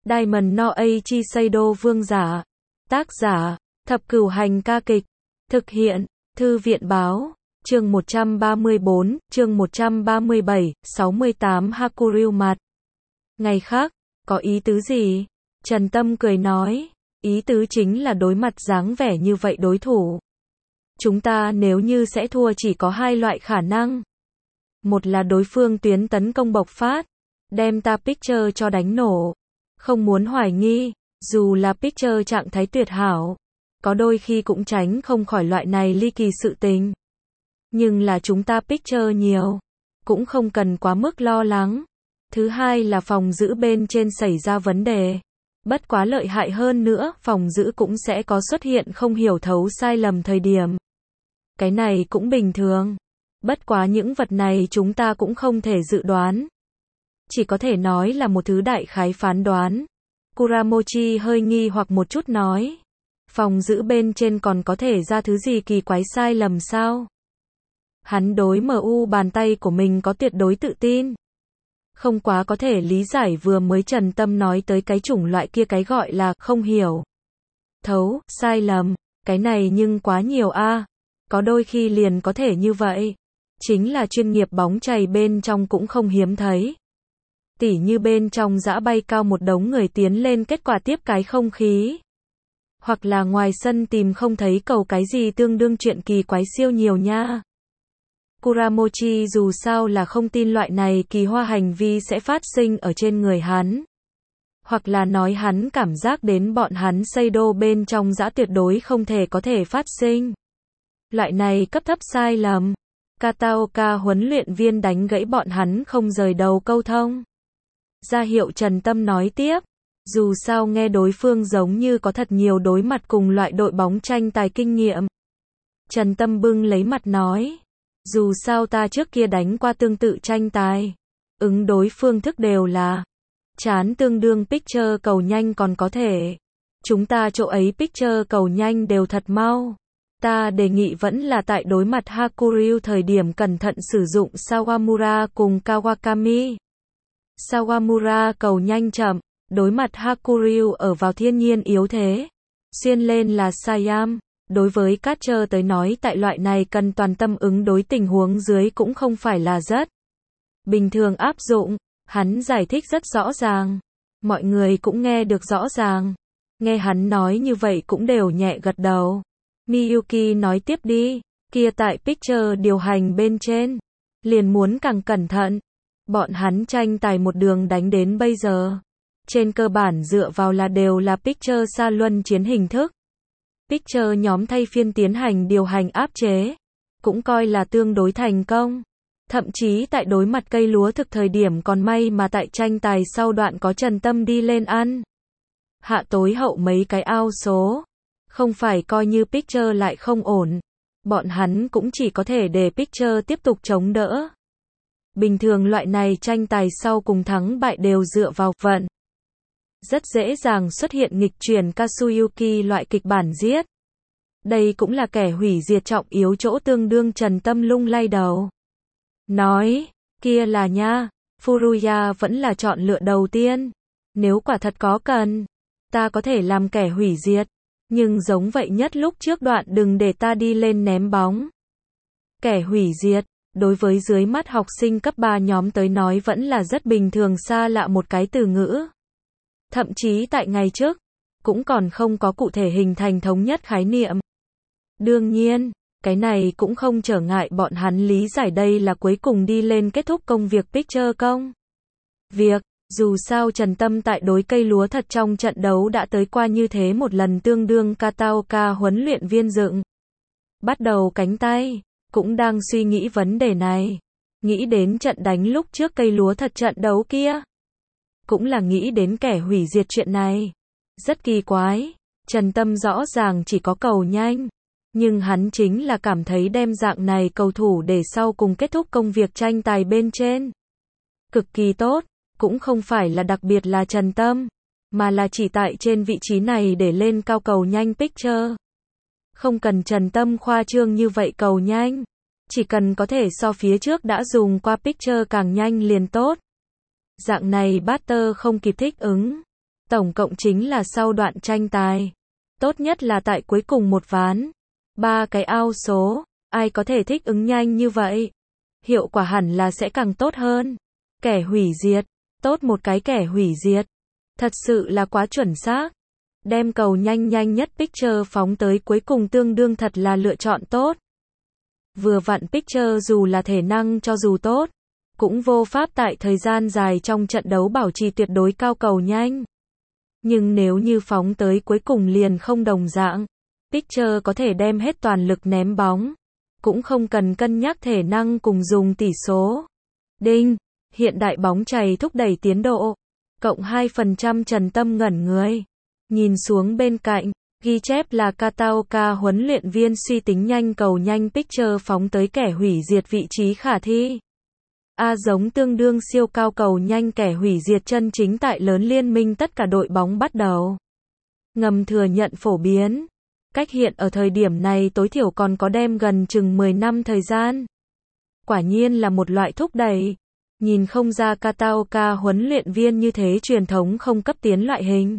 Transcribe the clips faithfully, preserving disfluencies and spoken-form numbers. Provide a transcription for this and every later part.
Diamond no Eiichi Seido Vương giả. Tác giả, Thập Cửu Hành ca kịch. Thực hiện, Thư viện báo. Chương một trăm ba mươi bốn, chương một trăm ba mươi bảy, sáu mươi tám Hakuryu mặt. Ngày khác, có ý tứ gì? Trần Tâm cười nói, ý tứ chính là đối mặt dáng vẻ như vậy đối thủ. Chúng ta nếu như sẽ thua chỉ có hai loại khả năng. Một là đối phương tuyến tấn công bộc phát, đem ta Picture cho đánh nổ. Không muốn hoài nghi, dù là Picture trạng thái tuyệt hảo, có đôi khi cũng tránh không khỏi loại này ly kỳ sự tình. Nhưng là chúng ta Picture nhiều, cũng không cần quá mức lo lắng. Thứ hai là phòng giữ bên trên xảy ra vấn đề. Bất quá lợi hại hơn nữa, phòng giữ cũng sẽ có xuất hiện không hiểu thấu sai lầm thời điểm. Cái này cũng bình thường. Bất quá những vật này chúng ta cũng không thể dự đoán. Chỉ có thể nói là một thứ đại khái phán đoán. Kuramochi hơi nghi hoặc một chút nói. Phòng giữ bên trên còn có thể ra thứ gì kỳ quái sai lầm sao? Hắn đối em u bàn tay của mình có tuyệt đối tự tin. Không quá có thể lý giải vừa mới Trần Tâm nói tới cái chủng loại kia cái gọi là không hiểu thấu, sai lầm. Cái này nhưng quá nhiều a. À. Có đôi khi liền có thể như vậy. Chính là chuyên nghiệp bóng chày bên trong cũng không hiếm thấy. Tỉ như bên trong dã bay cao một đống người tiến lên kết quả tiếp cái không khí. Hoặc là ngoài sân tìm không thấy cầu cái gì tương đương chuyện kỳ quái siêu nhiều nha. Kuramochi dù sao là không tin loại này kỳ hoa hành vi sẽ phát sinh ở trên người hắn. Hoặc là nói hắn cảm giác đến bọn hắn Seido bên trong dã tuyệt đối không thể có thể phát sinh. Loại này cấp thấp sai lầm. Kataoka huấn luyện viên đánh gãy bọn hắn không rời đầu câu thông. Ra hiệu Trần Tâm nói tiếp. Dù sao nghe đối phương giống như có thật nhiều đối mặt cùng loại đội bóng tranh tài kinh nghiệm. Trần Tâm bưng lấy mặt nói. Dù sao ta trước kia đánh qua tương tự tranh tài. Ứng đối phương thức đều là chán tương đương Picture cầu nhanh còn có thể. Chúng ta chỗ ấy Picture cầu nhanh đều thật mau. Ta đề nghị vẫn là tại đối mặt Hakuryu thời điểm cẩn thận sử dụng Sawamura cùng Kawakami. Sawamura cầu nhanh chậm, đối mặt Hakuryu ở vào thiên nhiên yếu thế. Xuyên lên là Sayam. Đối với catcher tới nói tại loại này cần toàn tâm ứng đối tình huống dưới cũng không phải là rất bình thường áp dụng. Hắn giải thích rất rõ ràng. Mọi người cũng nghe được rõ ràng. Nghe hắn nói như vậy cũng đều nhẹ gật đầu. Miyuki nói tiếp đi. Kia tại Picture điều hành bên trên. Liền muốn càng cẩn thận. Bọn hắn tranh tài một đường đánh đến bây giờ. Trên cơ bản dựa vào là đều là Picture xa luân chiến hình thức. Picture nhóm thay phiên tiến hành điều hành áp chế. Cũng coi là tương đối thành công. Thậm chí tại đối mặt cây lúa thực thời điểm còn may mà tại tranh tài sau đoạn có Trần Tâm đi lên ăn. Hạ tối hậu mấy cái ao số. Không phải coi như Picture lại không ổn. Bọn hắn cũng chỉ có thể để Picture tiếp tục chống đỡ. Bình thường loại này tranh tài sau cùng thắng bại đều dựa vào vận. Rất dễ dàng xuất hiện nghịch chuyển Katsuyuki loại kịch bản giết. Đây cũng là kẻ hủy diệt trọng yếu chỗ tương đương Trần Tâm lung lay đầu. Nói, kia là nha, Furuya vẫn là chọn lựa đầu tiên. Nếu quả thật có cần, ta có thể làm kẻ hủy diệt. Nhưng giống vậy nhất lúc trước đoạn đừng để ta đi lên ném bóng. Kẻ hủy diệt, đối với dưới mắt học sinh cấp ba nhóm tới nói vẫn là rất bình thường xa lạ một cái từ ngữ. Thậm chí tại ngày trước, cũng còn không có cụ thể hình thành thống nhất khái niệm. Đương nhiên, cái này cũng không trở ngại bọn hắn lý giải đây là cuối cùng đi lên kết thúc công việc Picture công. Việc, dù sao Trần Tâm tại đối cây lúa thật trong trận đấu đã tới qua như thế một lần tương đương Kataoka huấn luyện viên dựng. Bắt đầu cánh tay, cũng đang suy nghĩ vấn đề này. Nghĩ đến trận đánh lúc trước cây lúa thật trận đấu kia. Cũng là nghĩ đến kẻ hủy diệt chuyện này. Rất kỳ quái, Trần Tâm rõ ràng chỉ có cầu nhanh. Nhưng hắn chính là cảm thấy đem dạng này cầu thủ để sau cùng kết thúc công việc tranh tài bên trên. Cực kỳ tốt, cũng không phải là đặc biệt là Trần Tâm, mà là chỉ tại trên vị trí này để lên cao cầu nhanh Picture. Không cần Trần Tâm khoa trương như vậy cầu nhanh. Chỉ cần có thể so phía trước đã dùng qua Picture càng nhanh liền tốt. Dạng này batter không kịp thích ứng. Tổng cộng chính là sau đoạn tranh tài. Tốt nhất là tại cuối cùng một ván. Ba cái ao số, ai có thể thích ứng nhanh như vậy? Hiệu quả hẳn là sẽ càng tốt hơn. Kẻ hủy diệt, tốt một cái kẻ hủy diệt. Thật sự là quá chuẩn xác. Đem cầu nhanh nhanh nhất Picture phóng tới cuối cùng tương đương thật là lựa chọn tốt. Vừa vặn Picture dù là thể năng cho dù tốt, cũng vô pháp tại thời gian dài trong trận đấu bảo trì tuyệt đối cao cầu nhanh. Nhưng nếu như phóng tới cuối cùng liền không đồng dạng. Picture có thể đem hết toàn lực ném bóng. Cũng không cần cân nhắc thể năng cùng dùng tỷ số. Đinh, hiện đại bóng chày thúc đẩy tiến độ. Cộng hai phần trăm Trần Tâm ngẩn người. Nhìn xuống bên cạnh, ghi chép là Kataoka huấn luyện viên suy tính nhanh cầu nhanh Picture phóng tới kẻ hủy diệt vị trí khả thi. A giống tương đương siêu cao cầu nhanh kẻ hủy diệt chân chính tại lớn liên minh tất cả đội bóng bắt đầu. Ngầm thừa nhận phổ biến. Cách hiện ở thời điểm này tối thiểu còn có đem gần chừng mười năm thời gian. Quả nhiên là một loại thúc đẩy. Nhìn không ra Kataoka huấn luyện viên như thế truyền thống không cấp tiến loại hình.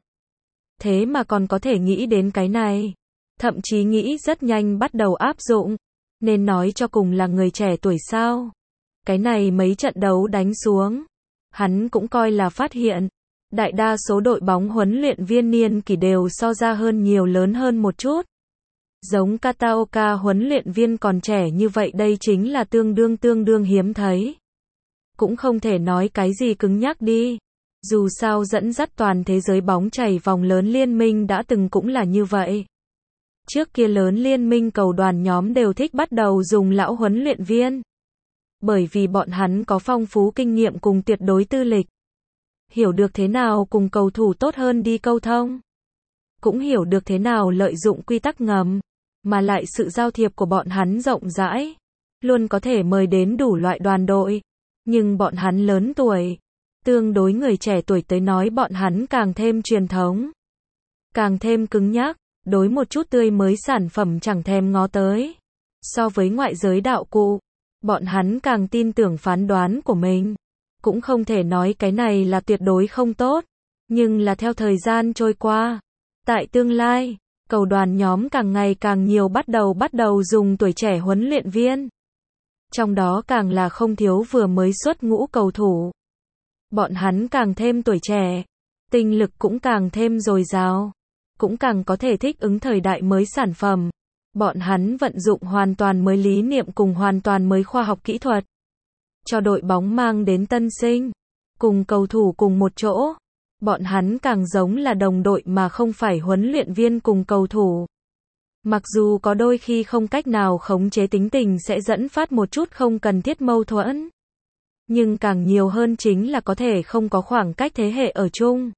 Thế mà còn có thể nghĩ đến cái này. Thậm chí nghĩ rất nhanh bắt đầu áp dụng. Nên nói cho cùng là người trẻ tuổi sao. Cái này mấy trận đấu đánh xuống. Hắn cũng coi là phát hiện. Đại đa số đội bóng huấn luyện viên niên kỷ đều so ra hơn nhiều lớn hơn một chút. Giống Kataoka huấn luyện viên còn trẻ như vậy đây chính là tương đương tương đương hiếm thấy. Cũng không thể nói cái gì cứng nhắc đi. Dù sao dẫn dắt toàn thế giới bóng chày vòng lớn liên minh đã từng cũng là như vậy. Trước kia lớn liên minh cầu đoàn nhóm đều thích bắt đầu dùng lão huấn luyện viên. Bởi vì bọn hắn có phong phú kinh nghiệm cùng tuyệt đối tư lịch. Hiểu được thế nào cùng cầu thủ tốt hơn đi câu thông. Cũng hiểu được thế nào lợi dụng quy tắc ngầm. Mà lại sự giao thiệp của bọn hắn rộng rãi. Luôn có thể mời đến đủ loại đoàn đội. Nhưng bọn hắn lớn tuổi. Tương đối người trẻ tuổi tới nói bọn hắn càng thêm truyền thống. Càng thêm cứng nhắc. Đối một chút tươi mới sản phẩm chẳng thèm ngó tới. So với ngoại giới đạo cụ. Bọn hắn càng tin tưởng phán đoán của mình. Cũng không thể nói cái này là tuyệt đối không tốt. Nhưng là theo thời gian trôi qua. Tại tương lai, cầu đoàn nhóm càng ngày càng nhiều bắt đầu bắt đầu dùng tuổi trẻ huấn luyện viên. Trong đó càng là không thiếu vừa mới xuất ngũ cầu thủ. Bọn hắn càng thêm tuổi trẻ. Tinh lực cũng càng thêm dồi dào. Cũng càng có thể thích ứng thời đại mới sản phẩm. Bọn hắn vận dụng hoàn toàn mới lý niệm cùng hoàn toàn mới khoa học kỹ thuật. Cho đội bóng mang đến tân sinh. Cùng cầu thủ cùng một chỗ. Bọn hắn càng giống là đồng đội mà không phải huấn luyện viên cùng cầu thủ. Mặc dù có đôi khi không cách nào khống chế tính tình sẽ dẫn phát một chút không cần thiết mâu thuẫn. Nhưng càng nhiều hơn chính là có thể không có khoảng cách thế hệ ở chung.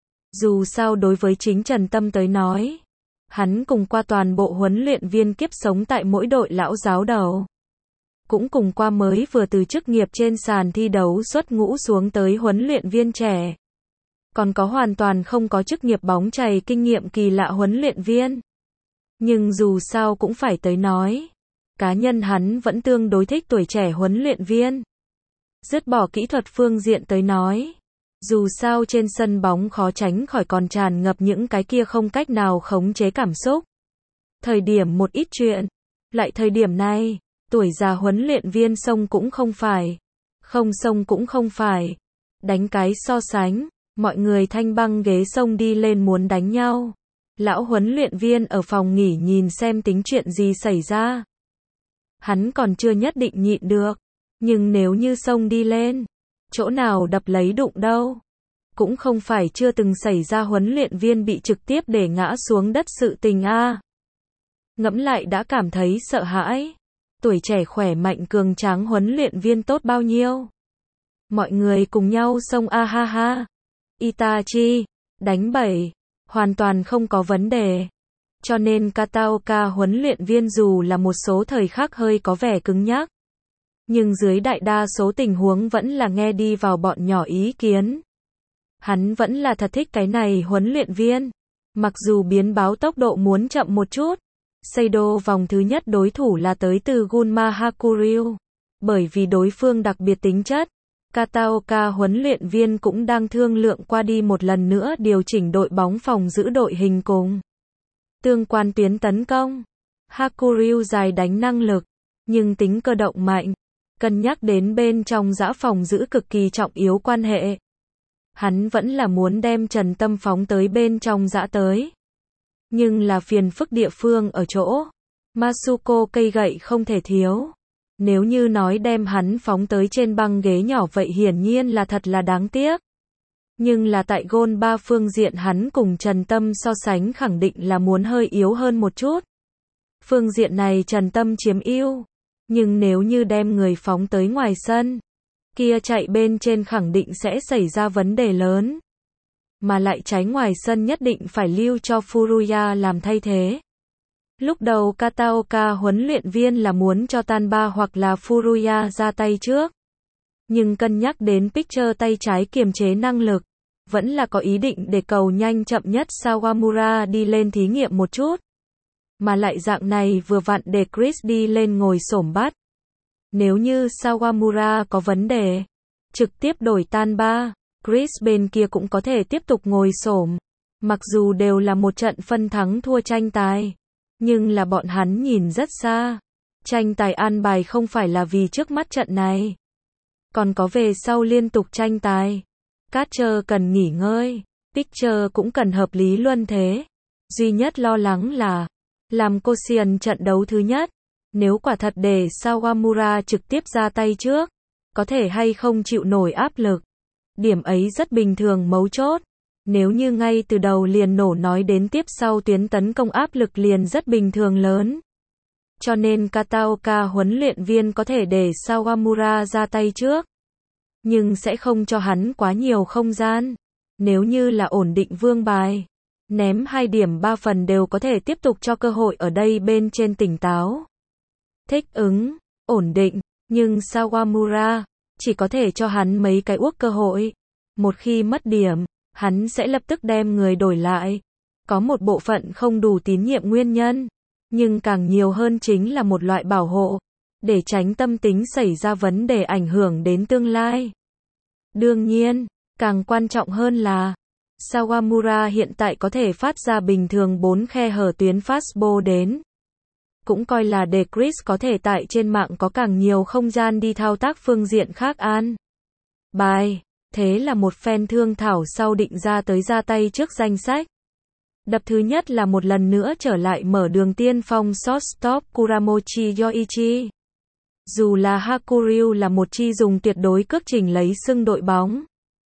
Dù sao đối với chính Trần Tâm tới nói. Hắn cùng qua toàn bộ huấn luyện viên kiếp sống tại mỗi đội lão giáo đầu. Cũng cùng qua mới vừa từ chức nghiệp trên sàn thi đấu xuất ngũ xuống tới huấn luyện viên trẻ. Còn có hoàn toàn không có chức nghiệp bóng chày kinh nghiệm kỳ lạ huấn luyện viên. Nhưng dù sao cũng phải tới nói. Cá nhân hắn vẫn tương đối thích tuổi trẻ huấn luyện viên. Dứt bỏ kỹ thuật phương diện tới nói. Dù sao trên sân bóng khó tránh khỏi còn tràn ngập những cái kia không cách nào khống chế cảm xúc. Thời điểm một ít chuyện. Lại thời điểm này, tuổi già huấn luyện viên sông cũng không phải. Không sông cũng không phải. Đánh cái so sánh, mọi người thanh băng ghế sông đi lên muốn đánh nhau. Lão huấn luyện viên ở phòng nghỉ nhìn xem tính chuyện gì xảy ra. Hắn còn chưa nhất định nhịn được. Nhưng nếu như sông đi lên, chỗ nào đập lấy đụng đâu. Cũng không phải chưa từng xảy ra huấn luyện viên bị trực tiếp để ngã xuống đất sự tình a. À. Ngẫm lại đã cảm thấy sợ hãi. Tuổi trẻ khỏe mạnh cường tráng huấn luyện viên tốt bao nhiêu. Mọi người cùng nhau xông a ha ha. Itachi, đánh bảy, hoàn toàn không có vấn đề. Cho nên Kataoka huấn luyện viên dù là một số thời khắc hơi có vẻ cứng nhắc. Nhưng dưới đại đa số tình huống vẫn là nghe đi vào bọn nhỏ ý kiến. Hắn vẫn là thật thích cái này huấn luyện viên. Mặc dù biến báo tốc độ muốn chậm một chút. Seido vòng thứ nhất đối thủ là tới từ Gunma Hakuryu. Bởi vì đối phương đặc biệt tính chất. Kataoka huấn luyện viên cũng đang thương lượng qua đi một lần nữa điều chỉnh đội bóng phòng giữ đội hình cùng tương quan tuyến tấn công. Hakuryu dài đánh năng lực, nhưng tính cơ động mạnh. Cân nhắc đến bên trong dã phòng giữ cực kỳ trọng yếu quan hệ. Hắn vẫn là muốn đem Trần Tâm phóng tới bên trong dã tới. Nhưng là phiền phức địa phương ở chỗ. Masuko cây gậy không thể thiếu. Nếu như nói đem hắn phóng tới trên băng ghế nhỏ vậy hiển nhiên là thật là đáng tiếc. Nhưng là tại gôn ba phương diện hắn cùng Trần Tâm so sánh khẳng định là muốn hơi yếu hơn một chút. Phương diện này Trần Tâm chiếm ưu. Nhưng nếu như đem người phóng tới ngoài sân, kia chạy bên trên khẳng định sẽ xảy ra vấn đề lớn. Mà lại trái ngoài sân nhất định phải lưu cho Furuya làm thay thế. Lúc đầu Kataoka huấn luyện viên là muốn cho Tanba hoặc là Furuya ra tay trước. Nhưng cân nhắc đến Picture tay trái kiềm chế năng lực, vẫn là có ý định để cầu nhanh chậm nhất Sawamura đi lên thí nghiệm một chút. Mà lại dạng này vừa vặn để Chris đi lên ngồi xổm bắt. Nếu như Sawamura có vấn đề, trực tiếp đổi Tanba, Chris bên kia cũng có thể tiếp tục ngồi xổm. Mặc dù đều là một trận phân thắng thua tranh tài, nhưng là bọn hắn nhìn rất xa. Tranh tài an bài không phải là vì trước mắt trận này, còn có về sau liên tục tranh tài. Catcher cần nghỉ ngơi, pitcher cũng cần hợp lý luân thế. Duy nhất lo lắng là làm Koshien trận đấu thứ nhất, nếu quả thật để Sawamura trực tiếp ra tay trước, có thể hay không chịu nổi áp lực. Điểm ấy rất bình thường mấu chốt. Nếu như ngay từ đầu liền nổ nói đến tiếp sau tuyến tấn công áp lực liền rất bình thường lớn. Cho nên Kataoka huấn luyện viên có thể để Sawamura ra tay trước, nhưng sẽ không cho hắn quá nhiều không gian. Nếu như là ổn định vương bài, ném hai điểm ba phần đều có thể tiếp tục cho cơ hội ở đây bên trên tỉnh táo. Thích ứng, ổn định, nhưng Sawamura chỉ có thể cho hắn mấy cái uốc cơ hội. Một khi mất điểm, hắn sẽ lập tức đem người đổi lại. Có một bộ phận không đủ tín nhiệm nguyên nhân, nhưng càng nhiều hơn chính là một loại bảo hộ, để tránh tâm tính xảy ra vấn đề ảnh hưởng đến tương lai. Đương nhiên, càng quan trọng hơn là Sawamura hiện tại có thể phát ra bình thường bốn khe hở tuyến fastball đến. Cũng coi là để Chris có thể tại trên mạng có càng nhiều không gian đi thao tác phương diện khác an bài. Thế là một phen thương thảo sau định ra tới ra tay trước danh sách. Đập thứ nhất là một lần nữa trở lại mở đường tiên phong shortstop Kuramochi Yoichi. Dù là Hakuryu là một chi dùng tuyệt đối cước trình lấy xưng đội bóng,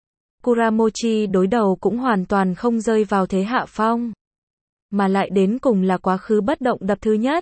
Kuramochi đối đầu cũng hoàn toàn không rơi vào thế hạ phong. Mà lại đến cùng là quá khứ bất động đập thứ nhất.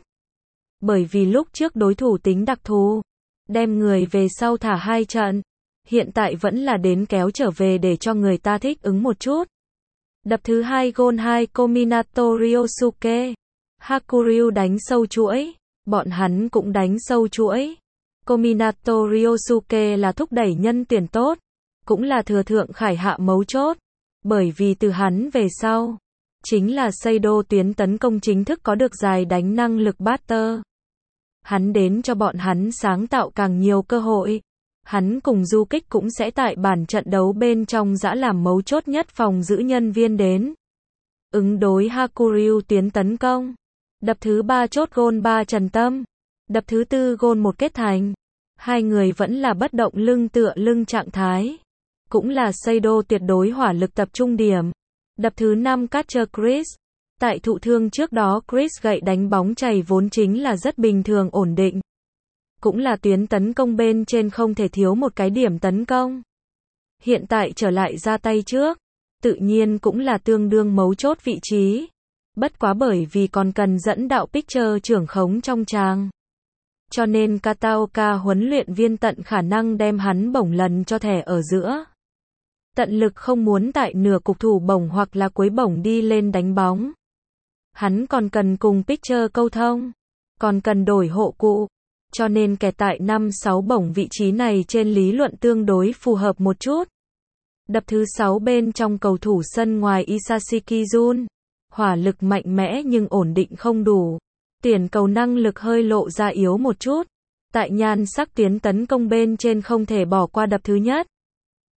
Bởi vì lúc trước đối thủ tính đặc thù, đem người về sau thả hai trận. Hiện tại vẫn là đến kéo trở về để cho người ta thích ứng một chút. Đập thứ hai gôn hai Kominato Ryosuke. Hakuryu đánh sâu chuỗi, bọn hắn cũng đánh sâu chuỗi. Kominato Ryosuke là thúc đẩy nhân tuyển tốt, cũng là thừa thượng khải hạ mấu chốt. Bởi vì từ hắn về sau, chính là Seido tuyến tấn công chính thức có được dài đánh năng lực batter. Hắn đến cho bọn hắn sáng tạo càng nhiều cơ hội. Hắn cùng du kích cũng sẽ tại bản trận đấu bên trong dã làm mấu chốt nhất phòng giữ nhân viên đến. Ứng đối Hakuryu tuyến tấn công. Đập thứ ba chốt gôn ba Trần Tâm. Đập thứ tư gôn một kết thành. Hai người vẫn là bất động lưng tựa lưng trạng thái. Cũng là Seido tuyệt đối hỏa lực tập trung điểm. Đập thứ năm catcher Chris. Tại thụ thương trước đó Chris gậy đánh bóng chày vốn chính là rất bình thường ổn định. Cũng là tuyến tấn công bên trên không thể thiếu một cái điểm tấn công. Hiện tại trở lại ra tay trước, tự nhiên cũng là tương đương mấu chốt vị trí. Bất quá bởi vì còn cần dẫn đạo pitcher trưởng khống trong tràng. Cho nên Kataoka huấn luyện viên tận khả năng đem hắn bổng lần cho thẻ ở giữa. Tận lực không muốn tại nửa cục thủ bổng hoặc là cuối bổng đi lên đánh bóng. Hắn còn cần cùng pitcher câu thông, còn cần đổi hộ cụ. Cho nên kẻ tại năm sáu bổng vị trí này trên lý luận tương đối phù hợp một chút. Đập thứ sáu bên trong cầu thủ sân ngoài Isashiki Jun. Hỏa lực mạnh mẽ nhưng ổn định không đủ. Tiền cầu năng lực hơi lộ ra yếu một chút. Tại nhan sắc tuyến tấn công bên trên không thể bỏ qua đập thứ nhất.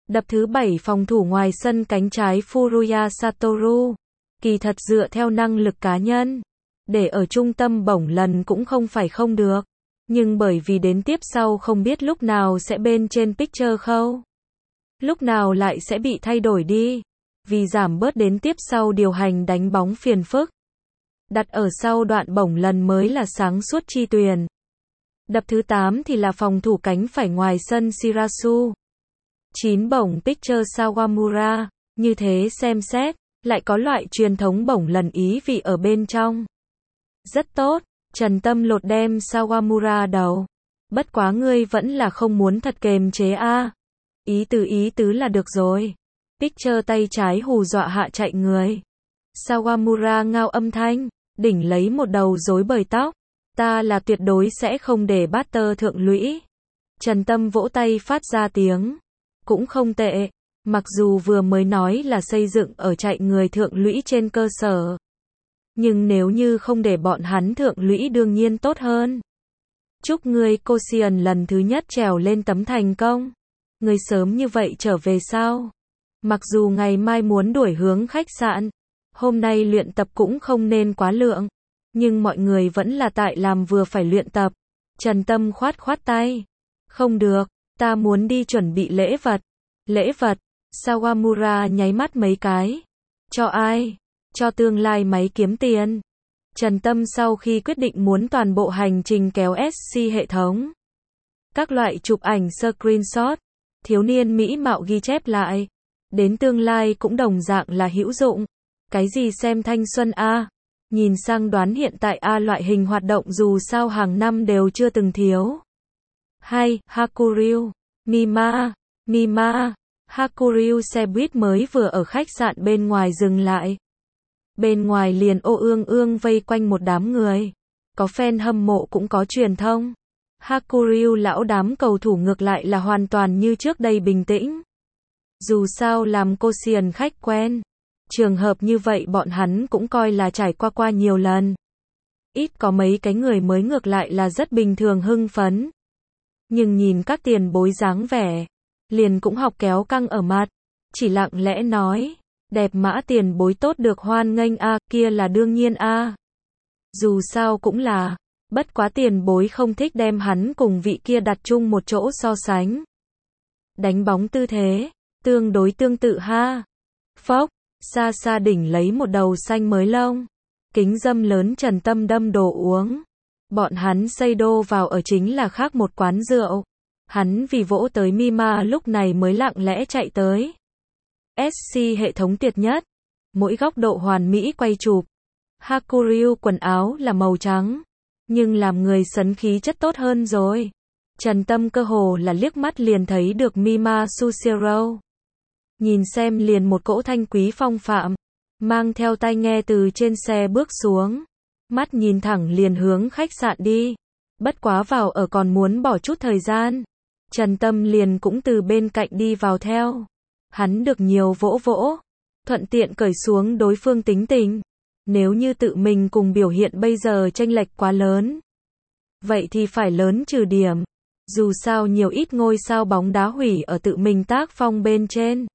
Đập thứ bảy phòng thủ ngoài sân cánh trái Furuya Satoru. Kỳ thật dựa theo năng lực cá nhân, để ở trung tâm bổng lần cũng không phải không được. Nhưng bởi vì đến tiếp sau không biết lúc nào sẽ bên trên picture khâu. Lúc nào lại sẽ bị thay đổi đi. Vì giảm bớt đến tiếp sau điều hành đánh bóng phiền phức. Đặt ở sau đoạn bổng lần mới là sáng suốt chi tuyền. Đập thứ tám thì là phòng thủ cánh phải ngoài sân Shirasu. chín bổng picture Sawamura. Như thế xem xét, lại có loại truyền thống bổng lần ý vị ở bên trong. Rất tốt, Trần Tâm lột đem Sawamura đầu. Bất quá ngươi vẫn là không muốn thật kềm chế a. Ý tứ ý tứ là được rồi. Picture tay trái hù dọa hạ chạy người. Sawamura ngao âm thanh, đỉnh lấy một đầu rối bời tóc. Ta là tuyệt đối sẽ không để Butter thượng lũy. Trần Tâm vỗ tay phát ra tiếng. Cũng không tệ. Mặc dù vừa mới nói là xây dựng ở chạy người thượng lũy trên cơ sở. Nhưng nếu như không để bọn hắn thượng lũy đương nhiên tốt hơn. Chúc ngươi Kossian lần thứ nhất trèo lên tấm thành công. Ngươi sớm như vậy trở về sao? Mặc dù ngày mai muốn đuổi hướng khách sạn. Hôm nay luyện tập cũng không nên quá lượng. Nhưng mọi người vẫn là tại làm vừa phải luyện tập. Trần Tâm khoát khoát tay. Không được, ta muốn đi chuẩn bị lễ vật. Lễ vật? Sawamura nháy mắt mấy cái. Cho ai? Cho tương lai máy kiếm tiền. Trần Tâm sau khi quyết định muốn toàn bộ hành trình kéo ét xê hệ thống. Các loại chụp ảnh screenshot. Thiếu niên mỹ mạo ghi chép lại. Đến tương lai cũng đồng dạng là hữu dụng. Cái gì xem thanh xuân a? Nhìn sang đoán hiện tại a loại hình hoạt động dù sao hàng năm đều chưa từng thiếu. Hay, Hakuryu, Mima, Mima, Hakuryu xe buýt mới vừa ở khách sạn bên ngoài dừng lại. Bên ngoài liền ô ương ương vây quanh một đám người. Có fan hâm mộ cũng có truyền thông. Hakuryu lão đám cầu thủ ngược lại là hoàn toàn như trước đây bình tĩnh. Dù sao làm Kossian khách quen. Trường hợp như vậy bọn hắn cũng coi là trải qua qua nhiều lần. Ít có mấy cái người mới ngược lại là rất bình thường hưng phấn. Nhưng nhìn các tiền bối dáng vẻ, liền cũng học kéo căng ở mặt. Chỉ lặng lẽ nói, đẹp mã tiền bối tốt được hoan nghênh a, kia là đương nhiên a. Dù sao cũng là, bất quá tiền bối không thích đem hắn cùng vị kia đặt chung một chỗ so sánh. Đánh bóng tư thế, tương đối tương tự ha. Phốc, xa xa đỉnh lấy một đầu xanh mới lông. Kính dâm lớn Trần Tâm đâm đồ uống. Bọn hắn xây đô vào ở chính là khác một quán rượu. Hắn vì vỗ tới Mima lúc này mới lặng lẽ chạy tới. ét xê hệ thống tuyệt nhất. Mỗi góc độ hoàn mỹ quay chụp. Hakuryu quần áo là màu trắng. Nhưng làm người sấn khí chất tốt hơn rồi. Trần Tâm cơ hồ là liếc mắt liền thấy được Mima Sushiro. Nhìn xem liền một cỗ thanh quý phong phạm. Mang theo tai nghe từ trên xe bước xuống. Mắt nhìn thẳng liền hướng khách sạn đi. Bất quá vào ở còn muốn bỏ chút thời gian. Trần Tâm liền cũng từ bên cạnh đi vào theo. Hắn được nhiều vỗ vỗ. Thuận tiện cởi xuống đối phương tính tình. Nếu như tự mình cùng biểu hiện bây giờ chênh lệch quá lớn. Vậy thì phải lớn trừ điểm. Dù sao nhiều ít ngôi sao bóng đá hủy ở tự mình tác phong bên trên.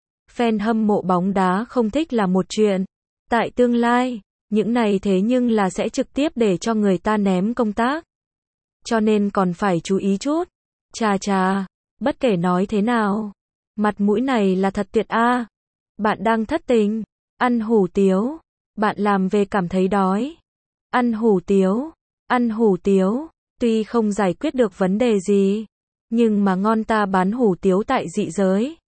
Fan hâm mộ bóng đá không thích là một chuyện. Tại tương lai, những này thế nhưng là sẽ trực tiếp để cho người ta ném công tác. Cho nên còn phải chú ý chút. Chà chà, bất kể nói thế nào. Mặt mũi này là thật tuyệt a. Bạn đang thất tình. Ăn hủ tiếu. Bạn làm về cảm thấy đói. Ăn hủ tiếu. Ăn hủ tiếu. Tuy không giải quyết được vấn đề gì. Nhưng mà ngon ta bán hủ tiếu tại dị giới.